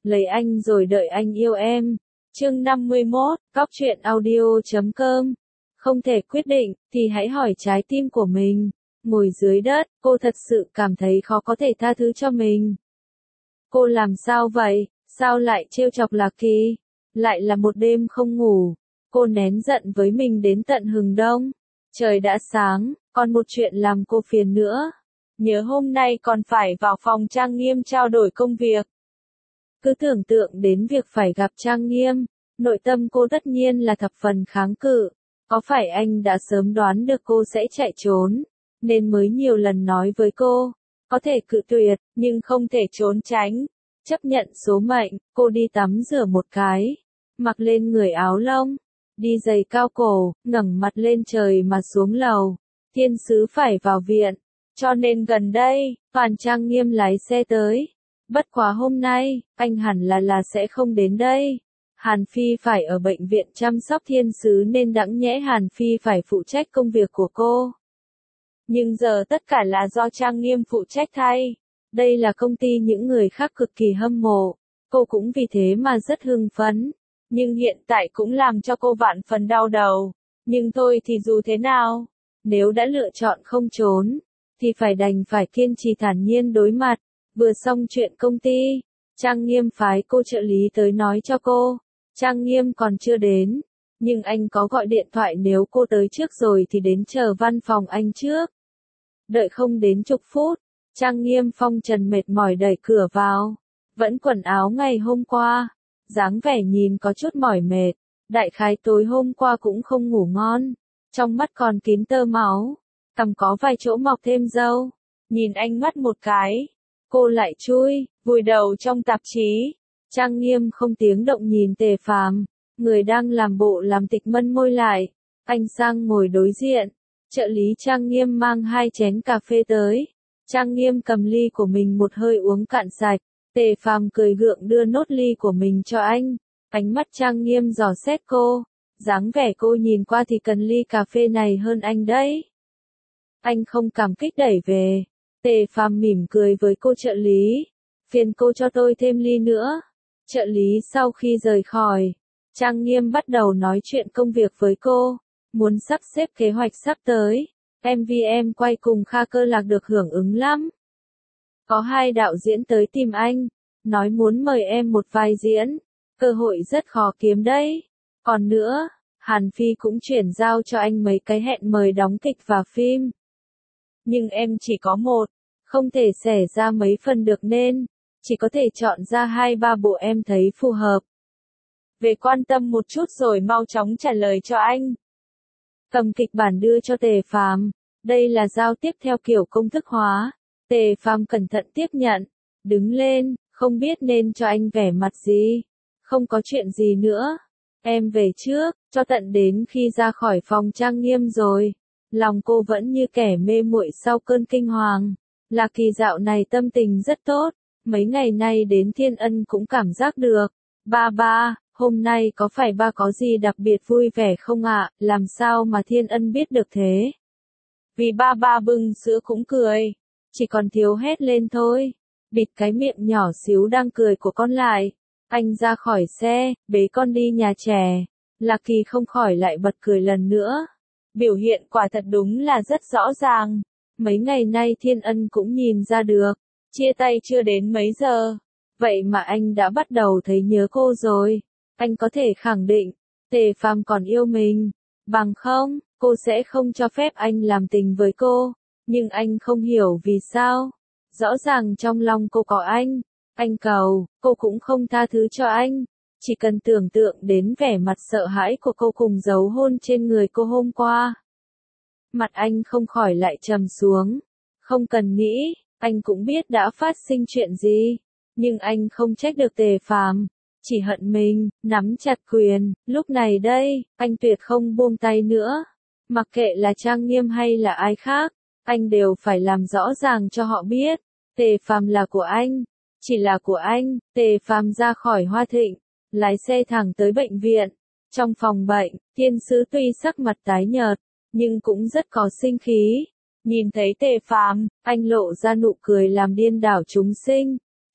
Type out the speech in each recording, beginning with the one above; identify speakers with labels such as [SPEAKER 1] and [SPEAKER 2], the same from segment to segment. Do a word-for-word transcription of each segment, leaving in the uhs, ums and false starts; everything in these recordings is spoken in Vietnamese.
[SPEAKER 1] lấy anh rồi đợi anh yêu em. Chương năm mươi mốt, Cóc truyện audio chấm com. Không thể quyết định, thì hãy hỏi trái tim của mình. Ngồi dưới đất, cô thật sự cảm thấy khó có thể tha thứ cho mình. Cô làm sao vậy? Sao lại trêu chọc Lạc Kỳ? Lại là một đêm không ngủ. Cô nén giận với mình đến tận hừng đông. Trời đã sáng, còn một chuyện làm cô phiền nữa. Nhớ hôm nay còn phải vào phòng Trang Nghiêm trao đổi công việc. Cứ tưởng tượng đến việc phải gặp Trang Nghiêm, nội tâm cô tất nhiên là thập phần kháng cự. Có phải anh đã sớm đoán được cô sẽ chạy trốn, nên mới nhiều lần nói với cô, có thể cự tuyệt, nhưng không thể trốn tránh. Chấp nhận số mệnh, cô đi tắm rửa một cái, mặc lên người áo lông, đi giày cao cổ, ngẩng mặt lên trời mà xuống lầu. Thiên sứ phải vào viện, cho nên gần đây, toàn Trang Nghiêm lái xe tới. Bất quá hôm nay, anh hẳn là là sẽ không đến đây. Hàn Phi phải ở bệnh viện chăm sóc thiên sứ nên đãng nhẽ Hàn Phi phải phụ trách công việc của cô. Nhưng giờ tất cả là do Trang Nghiêm phụ trách thay. Đây là công ty những người khác cực kỳ hâm mộ. Cô cũng vì thế mà rất hưng phấn. Nhưng hiện tại cũng làm cho cô vạn phần đau đầu. Nhưng thôi thì dù thế nào, nếu đã lựa chọn không trốn, thì phải đành phải kiên trì thản nhiên đối mặt. Vừa xong chuyện công ty, Trang Nghiêm phái cô trợ lý tới nói cho cô. Trang Nghiêm còn chưa đến, nhưng anh có gọi điện thoại nếu cô tới trước rồi thì đến chờ văn phòng anh trước. Đợi không đến chục phút, Trang Nghiêm phong trần mệt mỏi đẩy cửa vào. Vẫn quần áo ngày hôm qua, dáng vẻ nhìn có chút mỏi mệt. Đại khái tối hôm qua cũng không ngủ ngon, trong mắt còn kín tơ máu, cằm có vài chỗ mọc thêm râu. Nhìn anh mắt một cái, cô lại chui, vùi đầu trong tạp chí. Trang Nghiêm không tiếng động nhìn Tề Phàm, người đang làm bộ làm tịch mân môi lại. Anh sang ngồi đối diện. Trợ lý Trang Nghiêm mang hai chén cà phê tới. Trang Nghiêm cầm ly của mình một hơi uống cạn sạch. Tề Phàm cười gượng đưa nốt ly của mình cho anh. Ánh mắt Trang Nghiêm dò xét cô. Dáng vẻ cô nhìn qua thì cần ly cà phê này hơn anh đấy. Anh không cảm kích đẩy về. Tề Phàm mỉm cười với cô trợ lý. Phiền cô cho tôi thêm ly nữa. Trợ lý sau khi rời khỏi, Trang Nghiêm bắt đầu nói chuyện công việc với cô. Muốn sắp xếp kế hoạch sắp tới. em vê em quay cùng Kha Cơ Lạc được hưởng ứng lắm. Có hai đạo diễn tới tìm anh, nói muốn mời em một vai diễn. Cơ hội rất khó kiếm đấy. Còn nữa, Hàn Phi cũng chuyển giao cho anh mấy cái hẹn mời đóng kịch và phim. Nhưng em chỉ có một, không thể xẻ ra mấy phần được nên chỉ có thể chọn ra hai ba bộ em thấy phù hợp. Về quan tâm một chút rồi mau chóng trả lời cho anh. Cầm kịch bản đưa cho Tề Phàm. Đây là giao tiếp theo kiểu công thức hóa. Tề Phàm cẩn thận tiếp nhận, đứng lên, không biết nên cho anh vẻ mặt gì. Không có chuyện gì nữa. Em về trước, cho tận đến khi ra khỏi phòng Trang Nghiêm rồi. Lòng cô vẫn như kẻ mê muội sau cơn kinh hoàng. Lạc Kỳ dạo này tâm tình rất tốt. Mấy ngày nay đến Thiên Ân cũng cảm giác được. Ba ba, hôm nay có phải ba có gì đặc biệt vui vẻ không ạ? Làm sao mà Thiên Ân biết được thế? Vì ba ba bưng sữa cũng cười. Chỉ còn thiếu hét lên thôi. Bịt cái miệng nhỏ xíu đang cười của con lại. Anh ra khỏi xe, bế con đi nhà trẻ. Lạc Kỳ không khỏi lại bật cười lần nữa. Biểu hiện quả thật đúng là rất rõ ràng. Mấy ngày nay Thiên Ân cũng nhìn ra được. Chia tay chưa đến mấy giờ. Vậy mà anh đã bắt đầu thấy nhớ cô rồi. Anh có thể khẳng định, Tề Phàm còn yêu mình. Bằng không, cô sẽ không cho phép anh làm tình với cô. Nhưng anh không hiểu vì sao. Rõ ràng trong lòng cô có anh. Anh cầu, cô cũng không tha thứ cho anh. Chỉ cần tưởng tượng đến vẻ mặt sợ hãi của cô cùng dấu hôn trên người cô hôm qua. Mặt anh không khỏi lại trầm xuống. Không cần nghĩ. Anh cũng biết đã phát sinh chuyện gì, nhưng anh không trách được Tề Phàm, chỉ hận mình, nắm chặt quyền. Lúc này đây, anh tuyệt không buông tay nữa. Mặc kệ là Trang Nghiêm hay là ai khác, anh đều phải làm rõ ràng cho họ biết, Tề Phàm là của anh, chỉ là của anh. Tề Phàm ra khỏi Hoa Thịnh, lái xe thẳng tới bệnh viện. Trong phòng bệnh, Thiên Sứ tuy sắc mặt tái nhợt, nhưng cũng rất có sinh khí. Nhìn thấy Tề Phàm, anh lộ ra nụ cười làm điên đảo chúng sinh.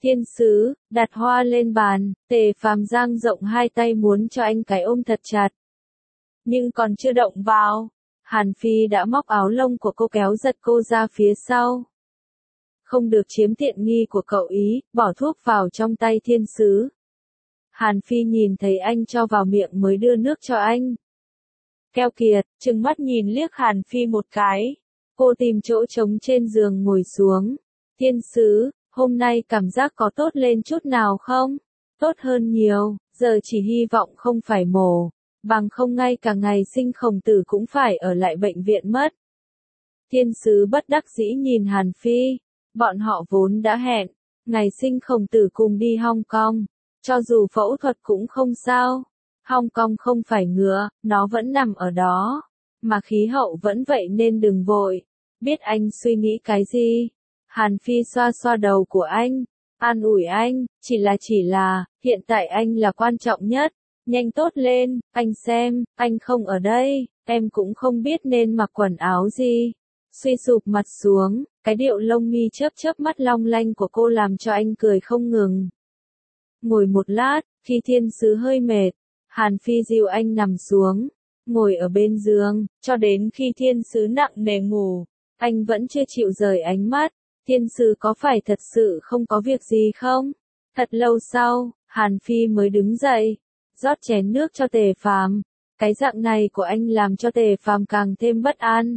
[SPEAKER 1] Thiên sứ, đặt hoa lên bàn, Tề Phàm dang rộng hai tay muốn cho anh cái ôm thật chặt. Nhưng còn chưa động vào, Hàn Phi đã móc áo lông của cô kéo giật cô ra phía sau. Không được chiếm tiện nghi của cậu ý, bỏ thuốc vào trong tay thiên sứ. Hàn Phi nhìn thấy anh cho vào miệng mới đưa nước cho anh. Keo kiệt, trừng mắt nhìn liếc Hàn Phi một cái. Cô tìm chỗ trống trên giường ngồi xuống. Thiên sứ, hôm nay cảm giác có tốt lên chút nào không? Tốt hơn nhiều, giờ chỉ hy vọng không phải mổ. Bằng không ngay cả ngày sinh Khổng Tử cũng phải ở lại bệnh viện mất. Thiên sứ bất đắc dĩ nhìn Hàn Phi. Bọn họ vốn đã hẹn, ngày sinh Khổng Tử cùng đi Hong Kong. Cho dù phẫu thuật cũng không sao. Hong Kong không phải ngựa, nó vẫn nằm ở đó. Mà khí hậu vẫn vậy nên đừng vội. Biết anh suy nghĩ cái gì? Hàn Phi xoa xoa đầu của anh. An ủi anh, chỉ là chỉ là, hiện tại anh là quan trọng nhất. Nhanh tốt lên, anh xem, anh không ở đây, em cũng không biết nên mặc quần áo gì. Suy sụp mặt xuống, cái điệu lông mi chớp chớp mắt long lanh của cô làm cho anh cười không ngừng. Ngồi một lát, khi thiên sứ hơi mệt, Hàn Phi dìu anh nằm xuống, ngồi ở bên giường, cho đến khi thiên sứ nặng nề ngủ, anh vẫn chưa chịu rời ánh mắt. Thiên sứ có phải thật sự không có việc gì không? Thật lâu sau, Hàn Phi mới đứng dậy, rót chén nước cho Tề Phàm. Cái dạng này của anh làm cho Tề Phàm càng thêm bất an.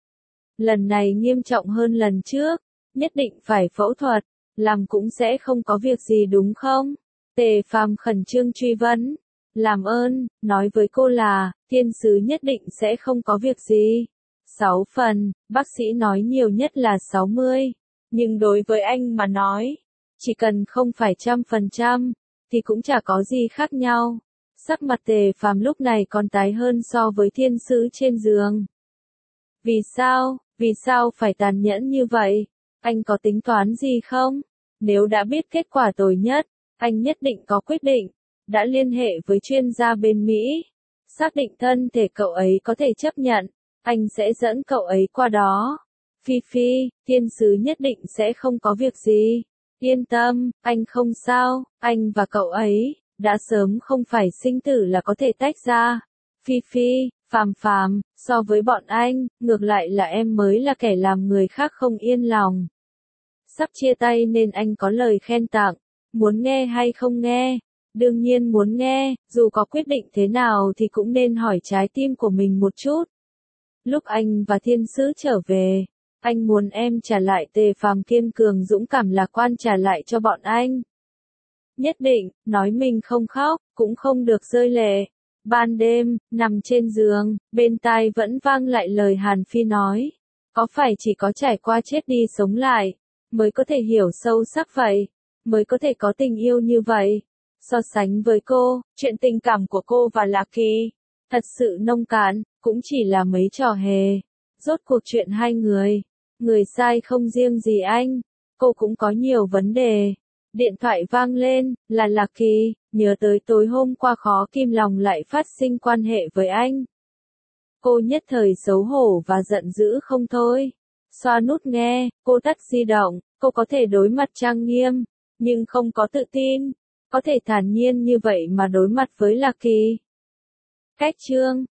[SPEAKER 1] Lần này nghiêm trọng hơn lần trước, nhất định phải phẫu thuật, làm cũng sẽ không có việc gì đúng không? Tề Phàm khẩn trương truy vấn. Làm ơn, nói với cô là, thiên sứ nhất định sẽ không có việc gì. Sáu phần, bác sĩ nói nhiều nhất là sáu mươi. Nhưng đối với anh mà nói, chỉ cần không phải trăm phần trăm, thì cũng chả có gì khác nhau. Sắc mặt Tề Phàm lúc này còn tái hơn so với thiên sứ trên giường. Vì sao, vì sao phải tàn nhẫn như vậy? Anh có tính toán gì không? Nếu đã biết kết quả tồi nhất, anh nhất định có quyết định. Đã liên hệ với chuyên gia bên Mỹ. Xác định thân thể cậu ấy có thể chấp nhận, anh sẽ dẫn cậu ấy qua đó. Phi Phi, thiên sứ nhất định sẽ không có việc gì. Yên tâm, anh không sao, anh và cậu ấy, đã sớm không phải sinh tử là có thể tách ra. Phi Phi, Phàm Phàm, so với bọn anh, ngược lại là em mới là kẻ làm người khác không yên lòng. Sắp chia tay nên anh có lời khen tặng, muốn nghe hay không nghe? Đương nhiên muốn nghe, dù có quyết định thế nào thì cũng nên hỏi trái tim của mình một chút. Lúc anh và thiên sứ trở về, anh muốn em trả lại Tề Phàm kiên cường dũng cảm lạc quan trả lại cho bọn anh. Nhất định, nói mình không khóc, cũng không được rơi lệ. Ban đêm, nằm trên giường, bên tai vẫn vang lại lời Hàn Phi nói. Có phải chỉ có trải qua chết đi sống lại, mới có thể hiểu sâu sắc vậy, mới có thể có tình yêu như vậy. So sánh với cô, chuyện tình cảm của cô và Lạc Kỳ, thật sự nông cạn, cũng chỉ là mấy trò hề. Rốt cuộc chuyện hai người, người sai không riêng gì anh, cô cũng có nhiều vấn đề. Điện thoại vang lên, là Lạc Kỳ, nhớ tới tối hôm qua khó kìm lòng lại phát sinh quan hệ với anh. Cô nhất thời xấu hổ và giận dữ không thôi. Xoa nút nghe, cô tắt di động, cô có thể đối mặt trang nghiêm, nhưng không có tự tin. Có thể thản nhiên như vậy mà đối mặt với Lạc Kỳ. Cách chương